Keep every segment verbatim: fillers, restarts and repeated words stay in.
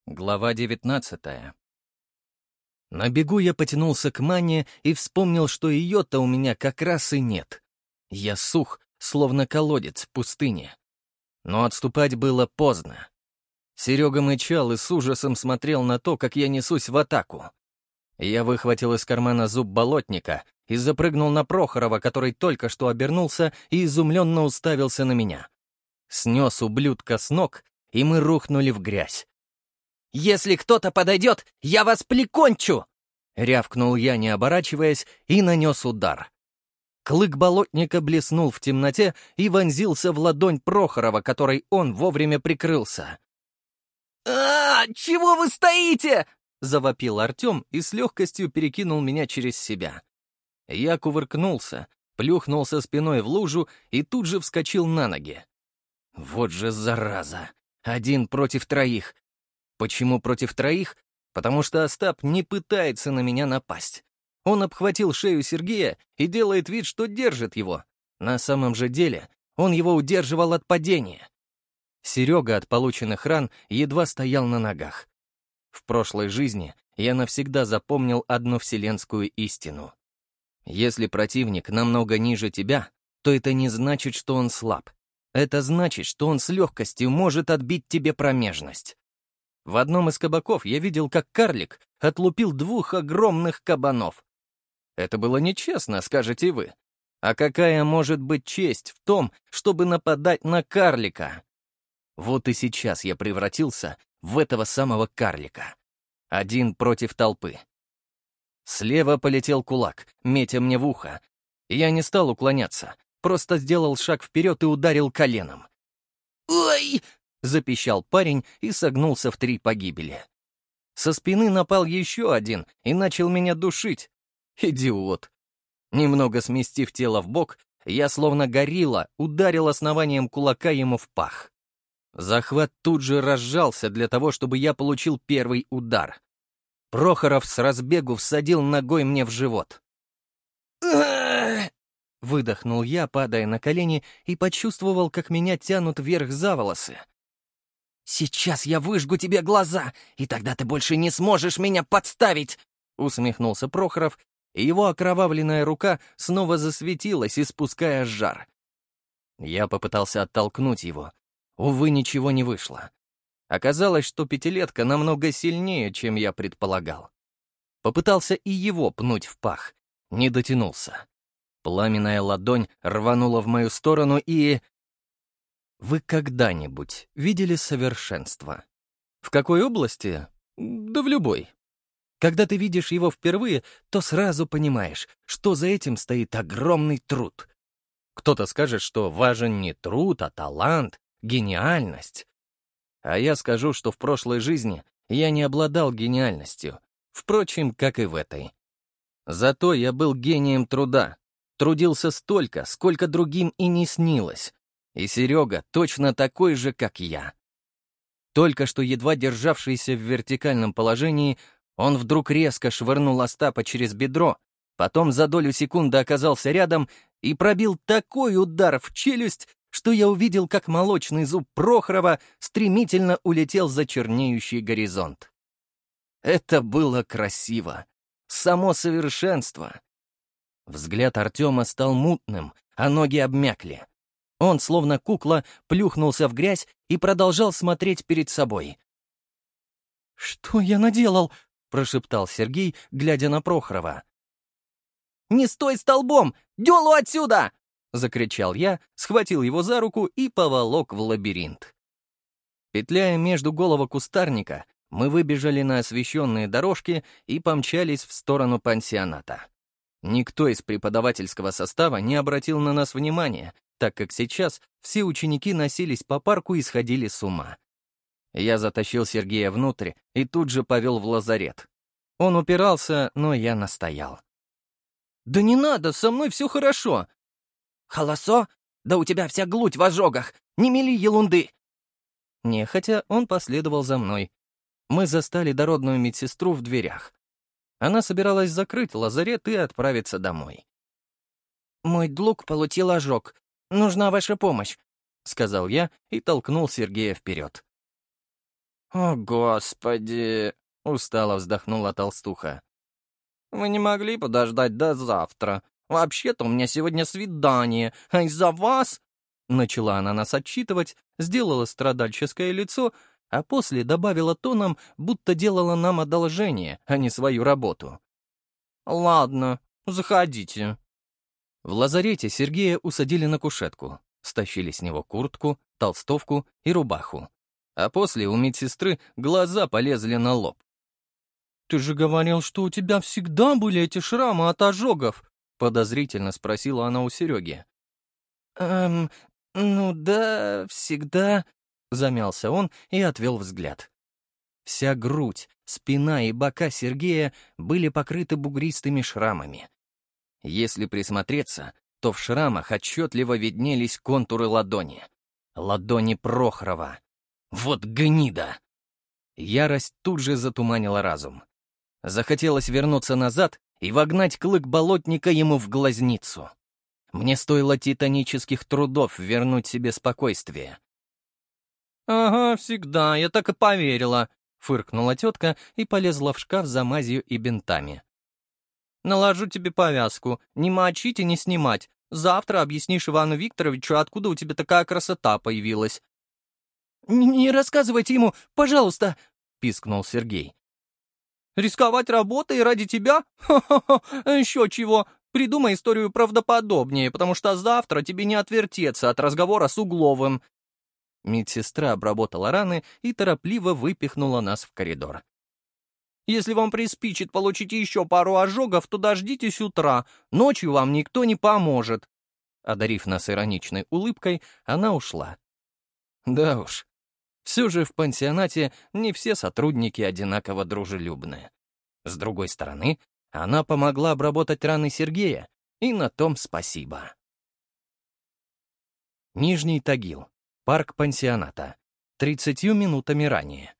Глава девятнадцатая. На бегу я потянулся к мане и вспомнил, что ее-то у меня как раз и нет. Я сух, словно колодец в пустыне. Но отступать было поздно. Серега мычал и с ужасом смотрел на то, как я несусь в атаку. Я выхватил из кармана зуб болотника и запрыгнул на Прохорова, который только что обернулся и изумленно уставился на меня. Снес ублюдка с ног, и мы рухнули в грязь. «Если кто-то подойдет, я вас прикончу!» — рявкнул я, не оборачиваясь, и нанес удар. Клык болотника блеснул в темноте и вонзился в ладонь Прохорова, которой он вовремя прикрылся. «А, чего вы стоите?» — завопил Артем и с легкостью перекинул меня через себя. Я кувыркнулся, плюхнулся спиной в лужу и тут же вскочил на ноги. Вот же зараза! Один против троих. Почему против троих? Потому что Остап не пытается на меня напасть. Он обхватил шею Сергея и делает вид, что держит его. На самом же деле он его удерживал от падения. Серега от полученных ран едва стоял на ногах. В прошлой жизни я навсегда запомнил одну вселенскую истину. Если противник намного ниже тебя, то это не значит, что он слаб. Это значит, что он с легкостью может отбить тебе промежность. В одном из кабаков я видел, как карлик отлупил двух огромных кабанов. Это было нечестно, скажете вы. А какая может быть честь в том, чтобы нападать на карлика? Вот и сейчас я превратился в этого самого карлика. Один против толпы. Слева полетел кулак, метя мне в ухо. Я не стал уклоняться, просто сделал шаг вперед и ударил коленом. «Ой!» — запищал парень и согнулся в три погибели. Со спины напал еще один и начал меня душить. Идиот. Немного сместив тело в бок, я, словно горилла, ударил основанием кулака ему в пах. Захват тут же разжался для того, чтобы я получил первый удар. Прохоров с разбегу всадил ногой мне в живот. Выдохнул я, падая на колени, и почувствовал, как меня тянут вверх за волосы. «Сейчас я выжгу тебе глаза, и тогда ты больше не сможешь меня подставить!» — усмехнулся Прохоров, и его окровавленная рука снова засветилась, испуская жар. Я попытался оттолкнуть его. Увы, ничего не вышло. Оказалось, что пятилетка намного сильнее, чем я предполагал. Попытался и его пнуть в пах. Не дотянулся. Пламенная ладонь рванула в мою сторону и... Вы когда-нибудь видели совершенство? В какой области? Да в любой. Когда ты видишь его впервые, то сразу понимаешь, что за этим стоит огромный труд. Кто-то скажет, что важен не труд, а талант, гениальность. А я скажу, что в прошлой жизни я не обладал гениальностью, впрочем, как и в этой. Зато я был гением труда, трудился столько, сколько другим и не снилось. И Серега точно такой же, как я. Только что едва державшийся в вертикальном положении, он вдруг резко швырнул Остапа через бедро, потом за долю секунды оказался рядом и пробил такой удар в челюсть, что я увидел, как молочный зуб Прохорова стремительно улетел за чернеющий горизонт. Это было красиво. Само совершенство. Взгляд Артема стал мутным, а ноги обмякли. Он, словно кукла, плюхнулся в грязь и продолжал смотреть перед собой. «Что я наделал?» — прошептал Сергей, глядя на Прохорова. «Не стой столбом! Дёлу отсюда!» — закричал я, схватил его за руку и поволок в лабиринт. Петляя между голого кустарника, мы выбежали на освещенные дорожки и помчались в сторону пансионата. Никто из преподавательского состава не обратил на нас внимания, так как сейчас все ученики носились по парку и сходили с ума. Я затащил Сергея внутрь и тут же повел в лазарет. Он упирался, но я настоял. «Да не надо, со мной все хорошо!» «Холосо? Да у тебя вся глуть в ожогах! Не мели ерунды!» Нехотя он последовал за мной. Мы застали дородную медсестру в дверях. Она собиралась закрыть лазарет и отправиться домой. «Мой друг получил ожог. Нужна ваша помощь», — сказал я и толкнул Сергея вперед. «О, Господи!» — устало вздохнула толстуха. «Вы не могли подождать до завтра? Вообще-то у меня сегодня свидание, а из-за вас...» Начала она нас отчитывать, сделала страдальческое лицо, а после добавила тоном, будто делала нам одолжение, а не свою работу. «Ладно, заходите». В лазарете Сергея усадили на кушетку, стащили с него куртку, толстовку и рубаху. А после у медсестры глаза полезли на лоб. «Ты же говорил, что у тебя всегда были эти шрамы от ожогов?» — подозрительно спросила она у Сереги. «Эм, ну да, всегда...» — замялся он и отвел взгляд. Вся грудь, спина и бока Сергея были покрыты бугристыми шрамами. Если присмотреться, то в шрамах отчетливо виднелись контуры ладони. Ладони Прохорова. Вот гнида! Ярость тут же затуманила разум. Захотелось вернуться назад и вогнать клык болотника ему в глазницу. Мне стоило титанических трудов вернуть себе спокойствие. «Ага, всегда, я так и поверила», — фыркнула тетка и полезла в шкаф за мазью и бинтами. «Наложу тебе повязку. Не мочить и не снимать. Завтра объяснишь Ивану Викторовичу, откуда у тебя такая красота появилась». «Не рассказывайте ему, пожалуйста!» — пискнул Сергей. «Рисковать работой ради тебя? Ха-ха-ха! Еще чего! Придумай историю правдоподобнее, потому что завтра тебе не отвертеться от разговора с Угловым». Медсестра обработала раны и торопливо выпихнула нас в коридор. «Если вам приспичит получить еще пару ожогов, то дождитесь утра. Ночью вам никто не поможет». Одарив нас ироничной улыбкой, она ушла. Да уж, все же в пансионате не все сотрудники одинаково дружелюбны. С другой стороны, она помогла обработать раны Сергея, и на том спасибо. Нижний Тагил. Парк пансионата. Тридцатью минутами ранее.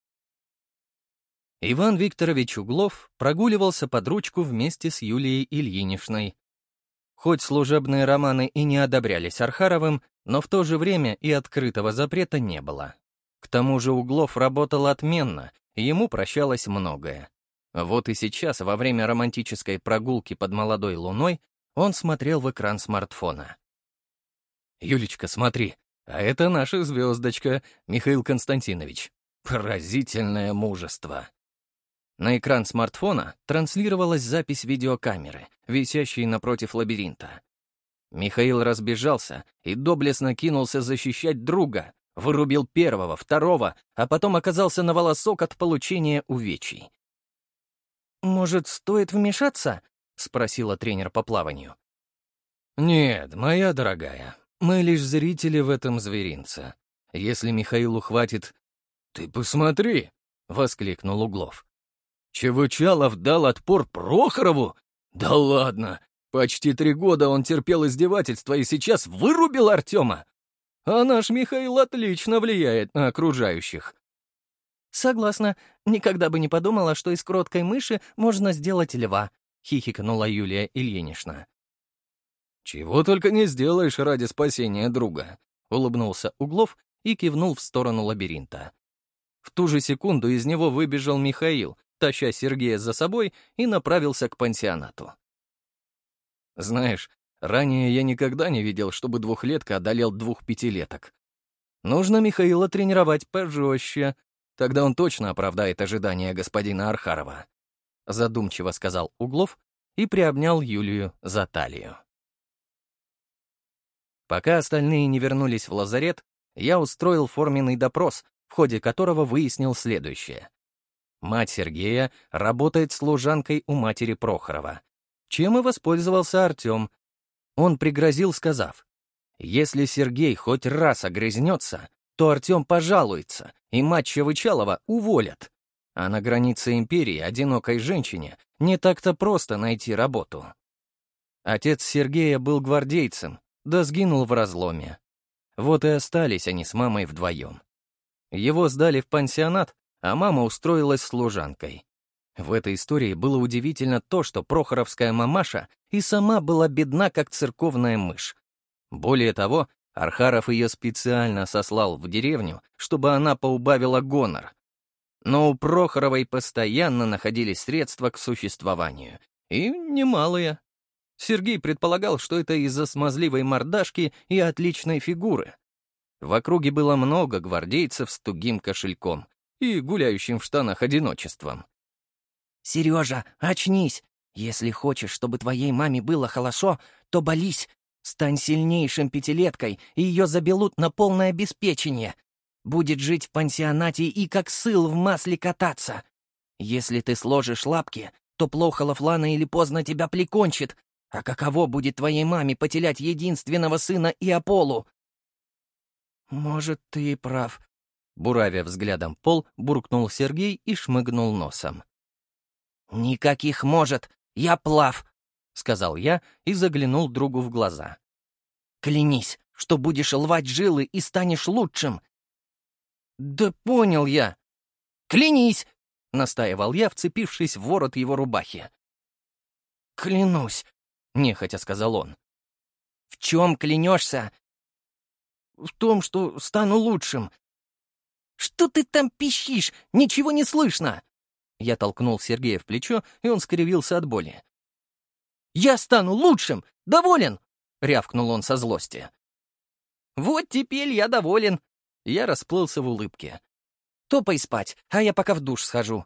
Иван Викторович Углов прогуливался под ручку вместе с Юлией Ильиничной. Хоть служебные романы и не одобрялись Архаровым, но в то же время и открытого запрета не было. К тому же Углов работал отменно, и ему прощалось многое. Вот и сейчас, во время романтической прогулки под молодой луной, он смотрел в экран смартфона. «Юлечка, смотри, а это наша звездочка, Михаил Константинович. Поразительное мужество». На экран смартфона транслировалась запись видеокамеры, висящей напротив лабиринта. Михаил разбежался и доблестно кинулся защищать друга, вырубил первого, второго, а потом оказался на волосок от получения увечий. «Может, стоит вмешаться?» — спросила тренер по плаванию. «Нет, моя дорогая, мы лишь зрители в этом зверинце. Если Михаилу хватит...» «Ты посмотри!» — воскликнул Углов. «Чевычалов дал отпор Прохорову? Да ладно! Почти три года он терпел издевательства и сейчас вырубил Артема! А наш Михаил отлично влияет на окружающих». «Согласна. Никогда бы не подумала, что из кроткой мыши можно сделать льва», — хихикнула Юлия Ильинична. «Чего только не сделаешь ради спасения друга», — улыбнулся Углов и кивнул в сторону лабиринта. В ту же секунду из него выбежал Михаил, таща Сергея за собой, и направился к пансионату. Знаешь, ранее я никогда не видел, чтобы двухлетка одолел двух пятилеток. Нужно Михаила тренировать пожестче, тогда он точно оправдает ожидания господина Архарова», — задумчиво сказал Углов и приобнял Юлию за талию. Пока остальные не вернулись в лазарет, я устроил форменный допрос, в ходе которого выяснил следующее. Мать Сергея работает служанкой у матери Прохорова, чем и воспользовался Артем. Он пригрозил, сказав, если Сергей хоть раз огрызнется, то Артем пожалуется, и мать Чевычалова уволят. А на границе империи одинокой женщине не так-то просто найти работу. Отец Сергея был гвардейцем, да сгинул в разломе. Вот и остались они с мамой вдвоем. Его сдали в пансионат, а мама устроилась служанкой. В этой истории было удивительно то, что прохоровская мамаша и сама была бедна, как церковная мышь. Более того, Архаров ее специально сослал в деревню, чтобы она поубавила гонор, Но у Прохоровой постоянно находились средства к существованию. И немалые. Сергей предполагал, что это из-за смазливой мордашки и отличной фигуры. В округе было много гвардейцев с тугим кошельком и гуляющим в штанах одиночеством. «Сережа, очнись! Если хочешь, чтобы твоей маме было хорошо, то болись. Стань сильнейшим пятилеткой, и ее заберут на полное обеспечение. Будет жить в пансионате и как сыл в масле кататься. Если ты сложишь лапки, то плохо Лафлана или поздно тебя прикончит. А каково будет твоей маме потерять единственного сына и Аполлу?» «Может, ты и прав», — буравя взглядом пол, буркнул Сергей и шмыгнул носом. «Никаких «может», я плав», — сказал я и заглянул другу в глаза. «Клянись, что будешь лвать жилы и станешь лучшим». «Да понял я». «Клянись!» — настаивал я, вцепившись в ворот его рубахи. «Клянусь», — нехотя сказал он. «В чем клянешься?» «В том, что стану лучшим». «Что ты там пищишь? Ничего не слышно!» Я толкнул Сергея в плечо, и он скривился от боли. «Я стану лучшим! Доволен!» — рявкнул он со злости. «Вот теперь я доволен!» Я расплылся в улыбке. «Топай спать, а я пока в душ схожу».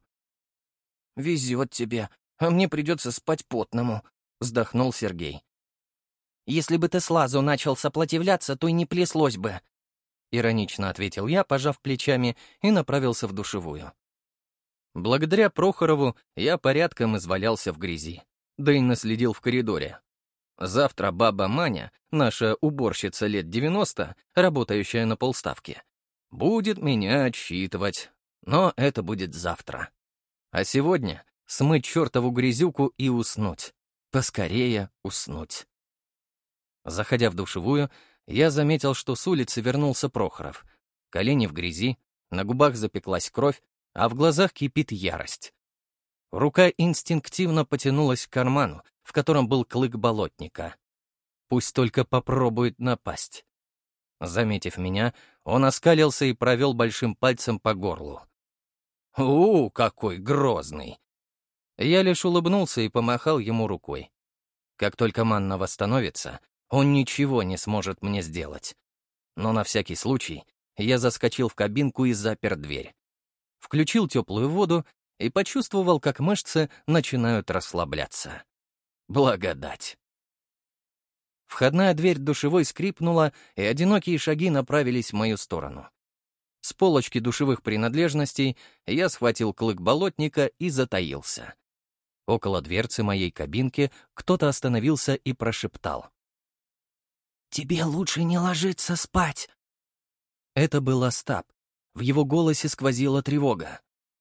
«Везет тебе, а мне придется спать потному», — вздохнул Сергей. «Если бы ты сразу начал сопротивляться, то и не плеслось бы», — иронично ответил я, пожав плечами, и направился в душевую. Благодаря Прохорову я порядком извалялся в грязи, да и наследил в коридоре. Завтра баба Маня, наша уборщица лет девяносто, работающая на полставки, будет меня отсчитывать, но это будет завтра. А сегодня смыть чертову грязюку и уснуть. Поскорее уснуть. Заходя в душевую, я заметил, что с улицы вернулся Прохоров. Колени в грязи, на губах запеклась кровь, а в глазах кипит ярость. Рука инстинктивно потянулась к карману, в котором был клык болотника. Пусть только попробует напасть. Заметив меня, он оскалился и провел большим пальцем по горлу. «У, какой грозный!» Я лишь улыбнулся и помахал ему рукой. Как только манна восстановится, он ничего не сможет мне сделать. Но на всякий случай я заскочил в кабинку и запер дверь. Включил теплую воду и почувствовал, как мышцы начинают расслабляться. Благодать. Входная дверь душевой скрипнула, и одинокие шаги направились в мою сторону. С полочки душевых принадлежностей я схватил клык болотника и затаился. Около дверцы моей кабинки кто-то остановился и прошептал. «Тебе лучше не ложиться спать». Это был Остап. В его голосе сквозила тревога.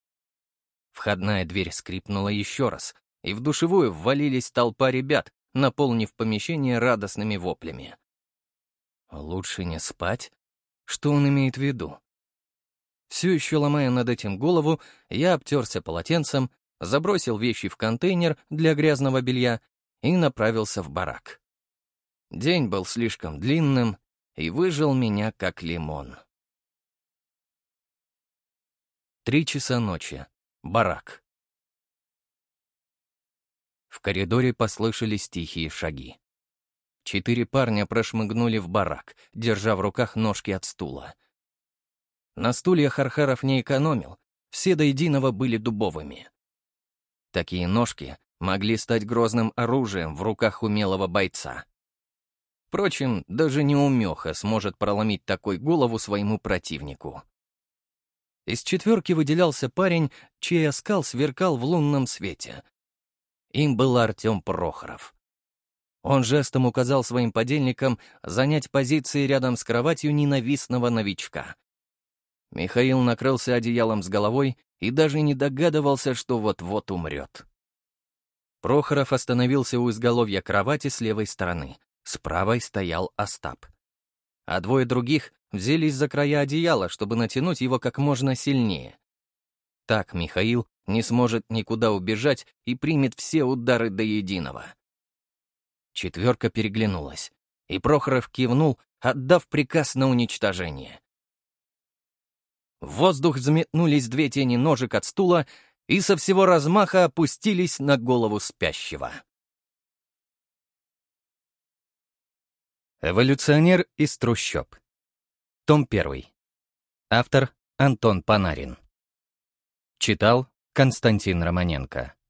Входная дверь скрипнула еще раз, и в душевую ввалились толпа ребят, наполнив помещение радостными воплями. «Лучше не спать? Что он имеет в виду?» Все еще ломая над этим голову, я обтерся полотенцем, забросил вещи в контейнер для грязного белья и направился в барак. День был слишком длинным и выжил меня как лимон. Три часа ночи. Барак. В коридоре послышались тихие шаги. Четыре парня прошмыгнули в барак, держа в руках ножки от стула. На стульях Архаров не экономил, все до единого были дубовыми. Такие ножки могли стать грозным оружием в руках умелого бойца. Впрочем, даже неумеха сможет проломить такой голову своему противнику. Из четверки выделялся парень, чей оскал сверкал в лунном свете. Им был Артем Прохоров. Он жестом указал своим подельникам занять позиции рядом с кроватью ненавистного новичка. Михаил накрылся одеялом с головой и даже не догадывался, что вот-вот умрет. Прохоров остановился у изголовья кровати с левой стороны. С правой стоял Остап. А двое других взялись за края одеяла, чтобы натянуть его как можно сильнее. Так Михаил не сможет никуда убежать и примет все удары до единого. Четверка переглянулась, и Прохоров кивнул, отдав приказ на уничтожение. В воздух взметнулись две тени ножек от стула и со всего размаха опустились на голову спящего. Эволюционер из трущоб. Том первый. Автор Антон Панарин. Читал Константин Романенко.